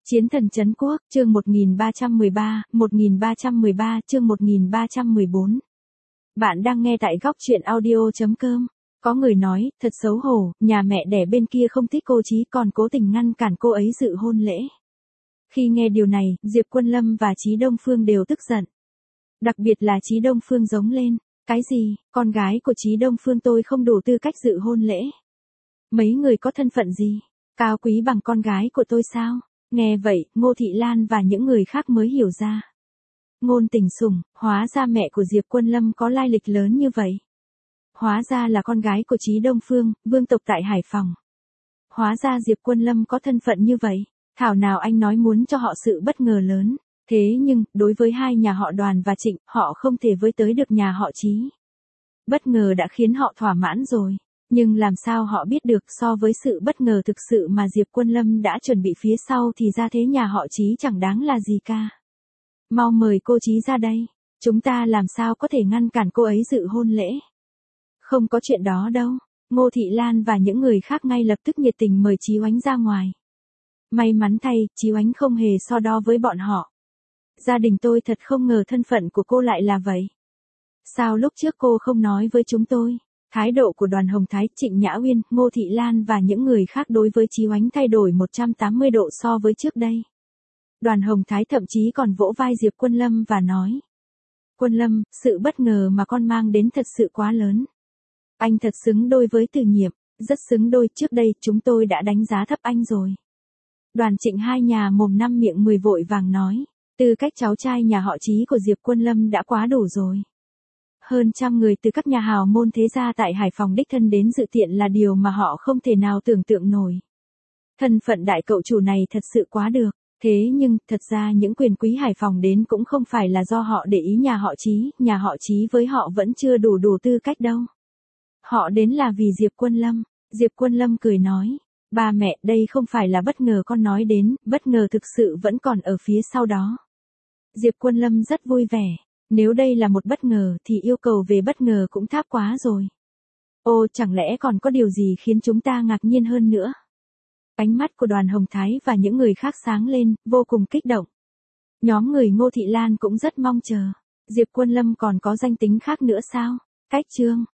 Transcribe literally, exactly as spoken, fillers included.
Chiến thần trấn quốc, chương một nghìn ba trăm mười ba, một nghìn ba trăm mười ba, chương một nghìn ba trăm mười bốn. Bạn đang nghe tại góc truyện audio chấm com. Có người nói, thật xấu hổ, nhà mẹ đẻ bên kia không thích cô Chí còn cố tình ngăn cản cô ấy dự hôn lễ. Khi nghe điều này, Diệp Quân Lâm và Chí Đông Phương đều tức giận. Đặc biệt là Chí Đông Phương giống lên, cái gì, con gái của Chí Đông Phương tôi không đủ tư cách dự hôn lễ. Mấy người có thân phận gì, cao quý bằng con gái của tôi sao? Nghe vậy, Ngô Thị Lan và những người khác mới hiểu ra. Ngôn Tình Sủng, hóa ra mẹ của Diệp Quân Lâm có lai lịch lớn như vậy. Hóa ra là con gái của Chí Đông Phương, vương tộc tại Hải Phòng. Hóa ra Diệp Quân Lâm có thân phận như vậy. Thảo nào anh nói muốn cho họ sự bất ngờ lớn. Thế nhưng, đối với hai nhà họ Đoàn và Trịnh, họ không thể với tới được nhà họ Chí. Bất ngờ đã khiến họ thỏa mãn rồi. Nhưng làm sao họ biết được so với sự bất ngờ thực sự mà Diệp Quân Lâm đã chuẩn bị phía sau thì ra thế nhà họ Chí chẳng đáng là gì cả. Mau mời cô Chí ra đây. Chúng ta làm sao có thể ngăn cản cô ấy dự hôn lễ. Không có chuyện đó đâu. Ngô Thị Lan và những người khác ngay lập tức nhiệt tình mời Chí Oánh ra ngoài. May mắn thay, Chí Oánh không hề so đo với bọn họ. Gia đình tôi thật không ngờ thân phận của cô lại là vậy. Sao lúc trước cô không nói với chúng tôi? Thái độ của Đoàn Hồng Thái, Trịnh Nhã Uyên, Ngô Thị Lan và những người khác đối với Chí Oánh thay đổi một trăm tám mươi độ so với trước đây. Đoàn Hồng Thái thậm chí còn vỗ vai Diệp Quân Lâm và nói. Quân Lâm, sự bất ngờ mà con mang đến thật sự quá lớn. Anh thật xứng đôi với Từ Nhiệm, rất xứng đôi, trước đây chúng tôi đã đánh giá thấp anh rồi. Đoàn Trịnh hai nhà mồm năm miệng mười vội vàng nói, tư cách cháu trai nhà họ Chí của Diệp Quân Lâm đã quá đủ rồi. Hơn trăm người từ các nhà hào môn thế gia tại Hải Phòng đích thân đến dự tiệc là điều mà họ không thể nào tưởng tượng nổi. Thân phận đại cậu chủ này thật sự quá được. Thế nhưng, thật ra những quyền quý Hải Phòng đến cũng không phải là do họ để ý nhà họ Chí, nhà họ Chí với họ vẫn chưa đủ đủ tư cách đâu. Họ đến là vì Diệp Quân Lâm. Diệp Quân Lâm cười nói, ba mẹ, đây không phải là bất ngờ con nói đến, bất ngờ thực sự vẫn còn ở phía sau đó. Diệp Quân Lâm rất vui vẻ. Nếu đây là một bất ngờ thì yêu cầu về bất ngờ cũng tháp quá rồi. Ô, chẳng lẽ còn có điều gì khiến chúng ta ngạc nhiên hơn nữa? Ánh mắt của Đoàn Hồng Thái và những người khác sáng lên, vô cùng kích động. Nhóm người Ngô Thị Lan cũng rất mong chờ. Diệp Quân Lâm còn có danh tính khác nữa sao? Cách chương.